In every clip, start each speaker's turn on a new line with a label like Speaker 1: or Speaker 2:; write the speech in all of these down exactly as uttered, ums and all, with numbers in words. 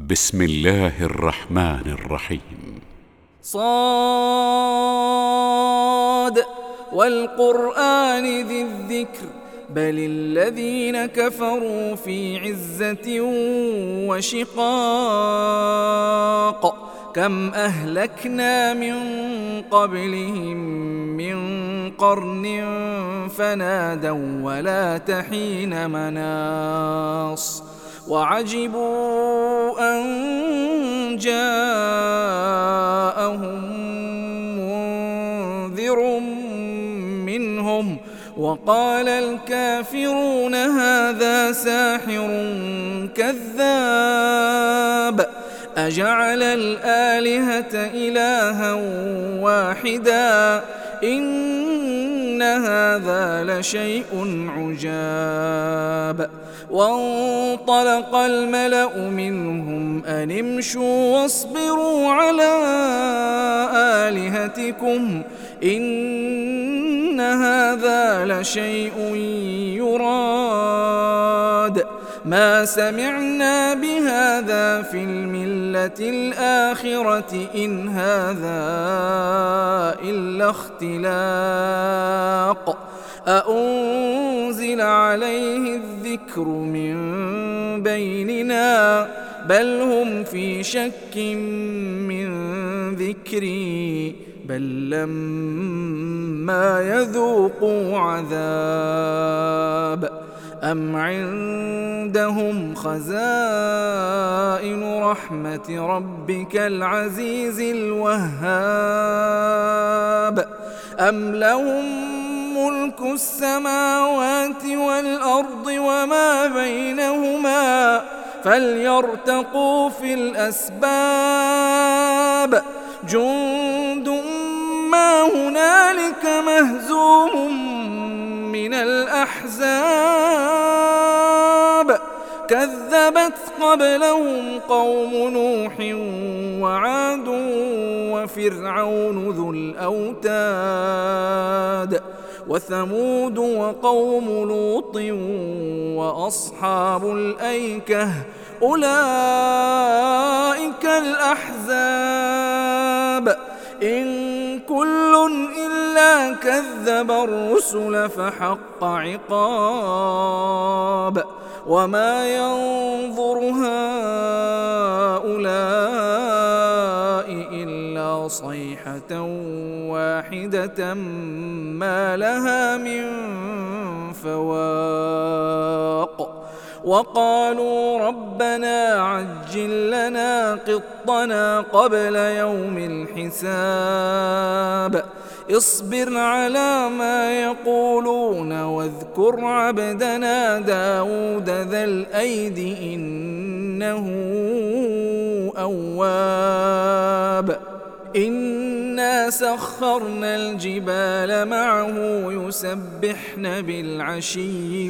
Speaker 1: بسم الله الرحمن الرحيم.
Speaker 2: صاد والقرآن ذي الذكر بل الذين كفروا في عزة وشقاق كم أهلكنا من قبلهم من قرن فنادوا ولا تحين مناص وعجبوا أن جاءهم منذر منهم وقال الكافرون هذا ساحر كذاب أجعل الآلهة إلها واحدا إن هذا لشيء عجاب. وانطلق الملأ منهم أن امشوا واصبروا على آلهتكم إن هذا لشيء يراد ما سمعنا بهذا في الملة الآخرة إن هذا إلا اختلاق أأنزل عليه الذكر من بيننا بل هم في شك من ذكري بل لما يذوقوا عذاب أم عندهم خزائن رحمة ربك العزيز الوهاب أم لهم ملك السماوات والأرض وما بينهما فليرتقوا في الأسباب جند ما هنالك مهزوم من الأحزاب كذبت قبلهم قوم نوح وعاد وفرعون ذو الأوتاد وثمود وقوم لوط وأصحاب الأيكة أولئك الأحزاب إن كل إلا كذب الرسل فحق عقاب وما ينظر هؤلاء إلا صيحة واحدة ما لها من فواق وقالوا ربنا عجل لنا قطنا قبل يوم الحساب اصبر على ما يقولون واذكر عبدنا داود ذا الأيد إنه أواب إنا سخرنا الجبال معه يسبحن بالعشي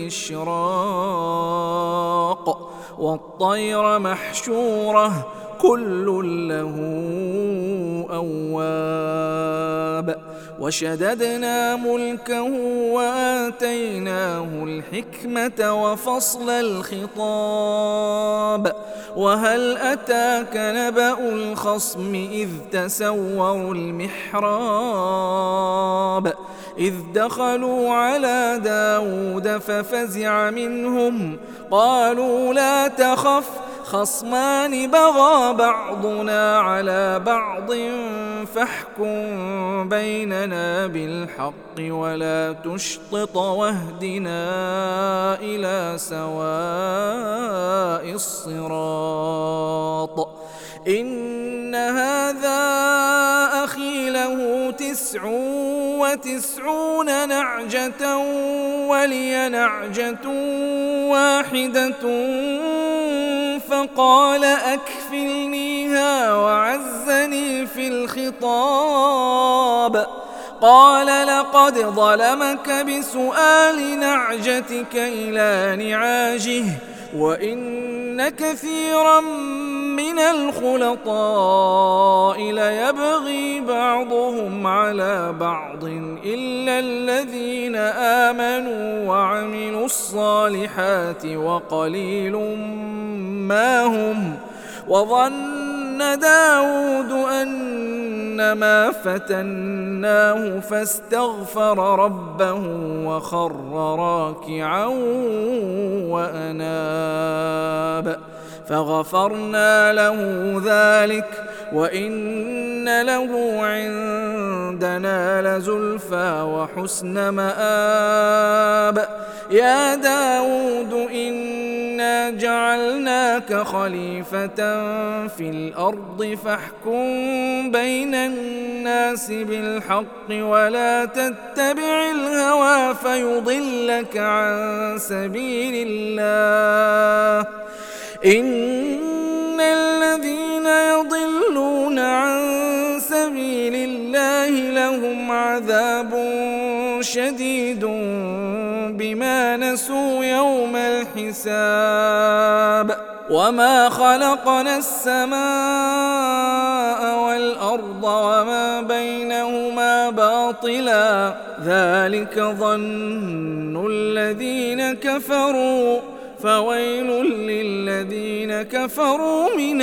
Speaker 2: والإشراق والطير محشورة كل له أواب وشددنا ملكه وآتيناه الحكمة وفصل الخطاب وهل أتاك نبأ الخصم إذ تسوروا المحراب إذ دخلوا على داود ففزع منهم قالوا لا تخف خصمان بغى بعضنا على بعض فاحكم بيننا بالحق ولا تشطط واهدنا إلى سواء الصراط إن هذا أخي له تسع وتسعون نعجة ولي نعجة واحدة فقال أكفلنيها وعزني في الخطاب قال لقد ظلمك بسؤال نعجتك إلى نعاجه وإن كثيرا من الخلطاء ليبغي بعضهم على بعض إلا الذين آمنوا وعملوا الصالحات وقليل ما هم وظن داود أنما فتناه فاستغفر ربه وخر راكعا وأناب فغفرنا له ذلك وإن له عندنا لزلفى وحسن مآب يا داود إنا جعلناك خليفة في الأرض فاحكم بين الناس بالحق ولا تتبع الهوى فيضلك عن سبيل الله إن الذين يضلون عن سبيل الله لهم عذاب شديد بما نسوا يوم الحساب وما خلقنا السماء والأرض وما بينهما باطلا ذلك ظن الذين كفروا فويل للذين كفروا من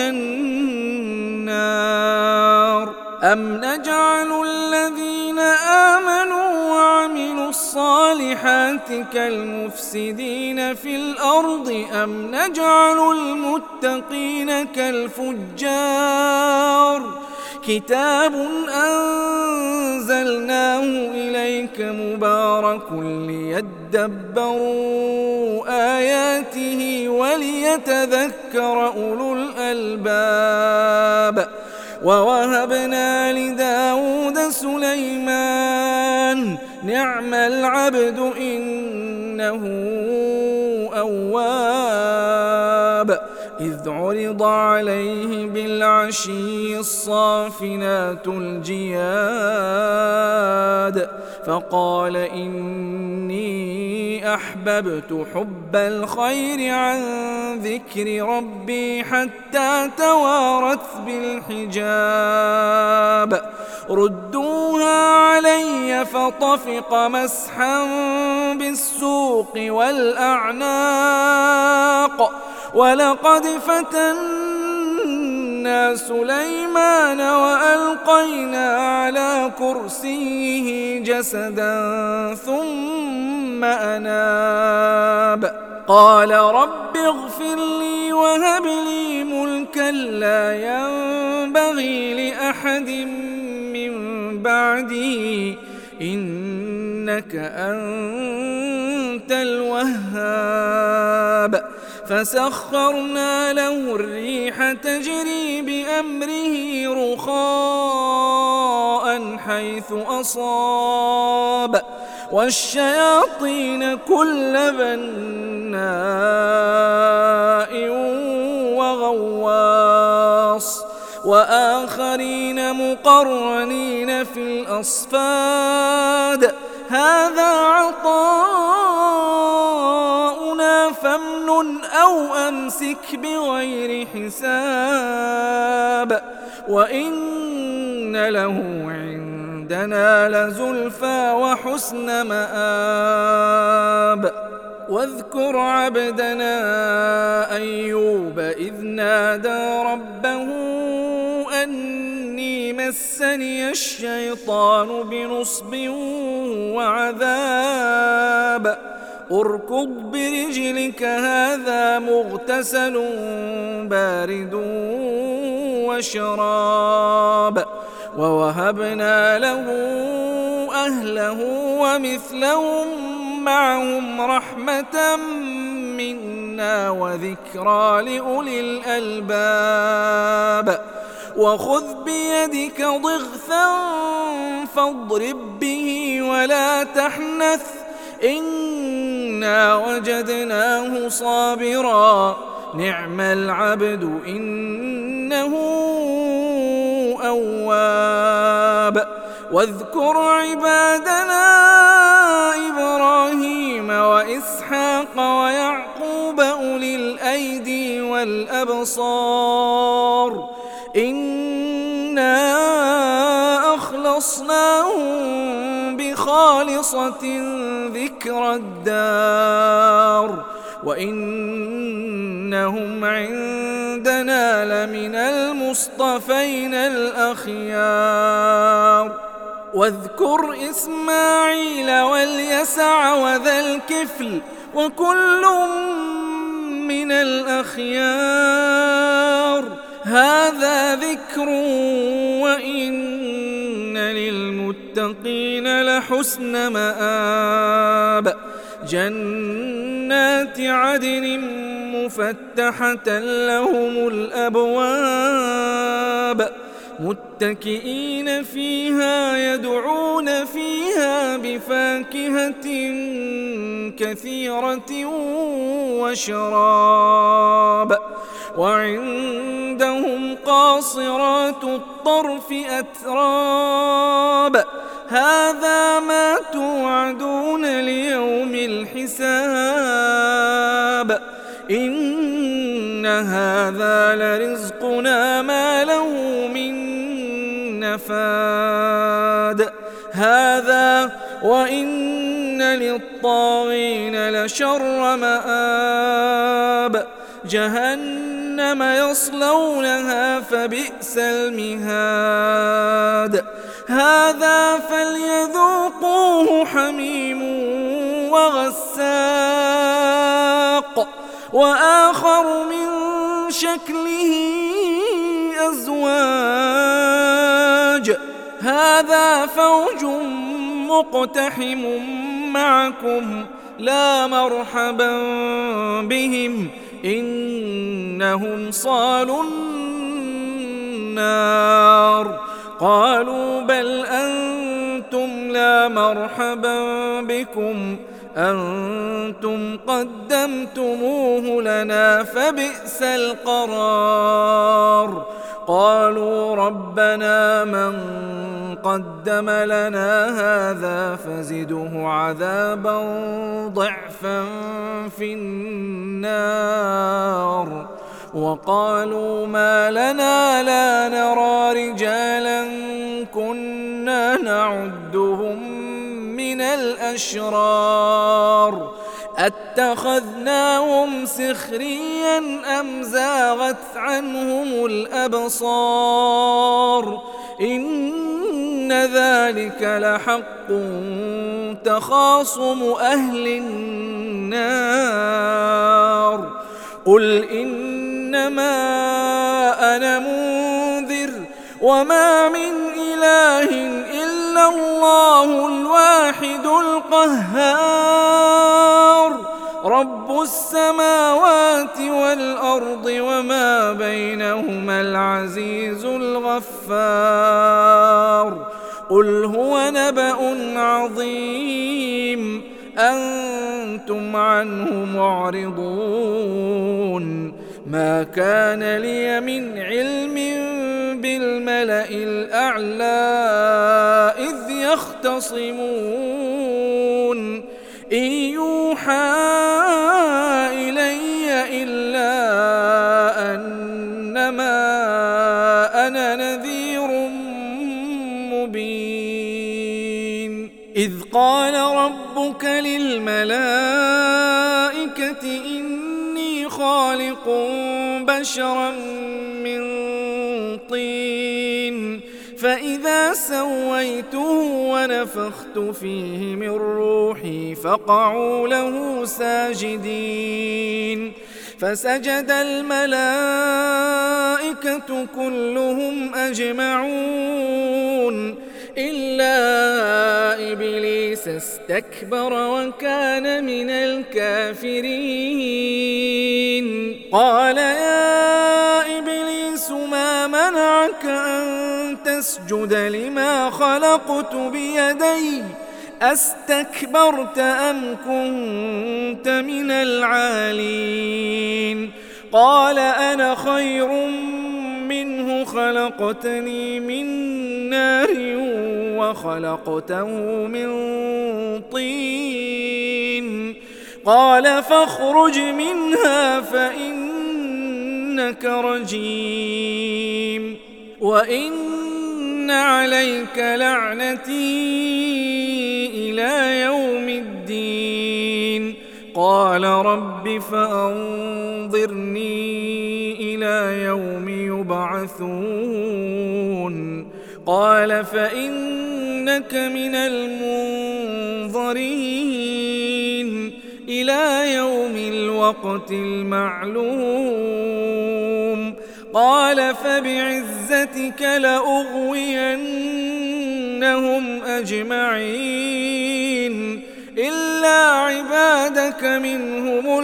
Speaker 2: النار أم نجعل الذين آمنوا وعملوا الصالحات كالمفسدين في الأرض أم نجعل المتقين كالفجار كتاب أنزلناه إليك مبارك ليدبروا آياته وليتذكر أولو الألباب ووهبنا لداود سليمان نعم العبد إنه أواب إذ عرض عليه بالعشي الصافنات الجياد فقال إني أحببت حب الخير عن ذكر ربي حتى توارت بالحجاب ردوها علي فطفق مسحا بالسوق والأعناق ولقد فتنا سليمان وألقينا على كرسيه جسدا ثم أناب قال رب اغفر لي وهب لي ملكا لا ينبغي لأحد من بعدي إنك أنت الوهاب فسخرنا له الريح تجري بأمره رخاء حيث أصاب والشياطين كل بناء وغواص وآخرين مقرنين في الأصفاد هذا عطاؤنا فامنن أو أمسك بغير حساب وإن له عندنا لزلفى وحسن مآب واذكر عبدنا أيوب إذ نادى ربه أني مسني الشيطان بنصب وعذاب اركض برجلك هذا مغتسل بارد وشراب ووهبنا له أهله ومثلهم معهم رحمة منا وذكرى لأولي الألباب وخذ بيدك ضغثا فاضرب به ولا تحنث إنا وجدناه صابرا نعم العبد إنه أواب واذكر عبادنا إبراهيم وإسحاق ويعقوب أولي الأيدي والأبصار إنا أخلصناهم بخالصة ذكر الدار وإنهم عندنا لمن المصطفين الأخيار. واذكر إسماعيل واليسع وذا الكفل وكل من الأخيار. هذا ذكر وإن للمتقين لحسن مآب. جنات عدن مفتحة لهم الأبواب متكئين فيها يدعون فيها بفاكهة كثيرة وشراب. وعندهم قاصرات الطرف أتراب. هذا ما توعدون ليوم الحساب. إن هذا لرزقنا ما له من نفاد. هذا وإن للطاغين لشر مآب. جهنم يصلونها فبئس المهاد. هذا فليذوقوه حميم وغساق وآخر من شكله أزواج. هذا فوج مقتحم معكم لا مرحبا بهم إنهم صالوا النار. قالوا بل أنتم لا مرحبا بكم أنتم قدمتموه لنا فبئس القرار. قالوا ربنا من قدم لنا هذا فزده عذابا ضعفا في النار. وقالوا ما لنا لا نرى رجالا كنا نعدهم من الأشرار أتخذناهم سخريا أم زاغت عنهم الأبصار. إن ذلك لحق تخاصم أهل النار. قل إنما أنا منذر وما من إله إلا الله الواحد القهار رب السماوات والأرض وما بينهما العزيز الغفار. قل هو نبأ عظيم أنتم عنه معرضون. ما كان لي من علم بالملأ الأعلى إذ يختصمون إن يوحى إلي إلا أنما أنا نذير مبين. إذ قال ربك للملائكة إني خالق بشرا من طين فإذا سويته ونفخت فيه من روحي فقعوا له ساجدين. فسجد الملائكة كلهم أجمعون إلا إبليس استكبر وكان من الكافرين. قال يا إبليس ما منعك أن تسجد لما خلقت بيدي أستكبرت أم كنت من العالين؟ قال أنا خير منه خلقتني من نار وخلقته من طين. قال فاخرج منها فإنك رجيم وإن عليك لعنتي إلى يوم الدين. قال رب فأنظرني إلى يوم يبعثون قال فإنك من المنظرين إلى يوم الوقت المعلوم قال فبعزتك لأغوينهم أجمعين إلا عبادك منهم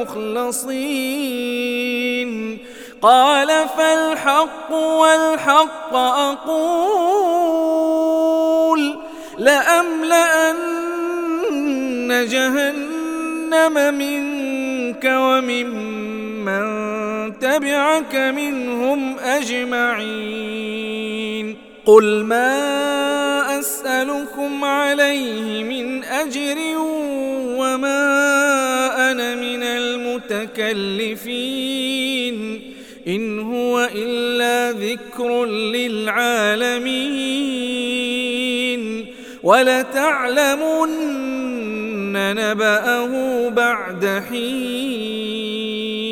Speaker 2: المخلصين قال فالحق والحق أقول لأملأن جهنم منك وممن تبعك منهم أجمعين قل ما أسألكم عليه من أجر وما أنا من المتكلفين إن هو إلا ذكر للعالمين ولتعلمن نبأه بعد حين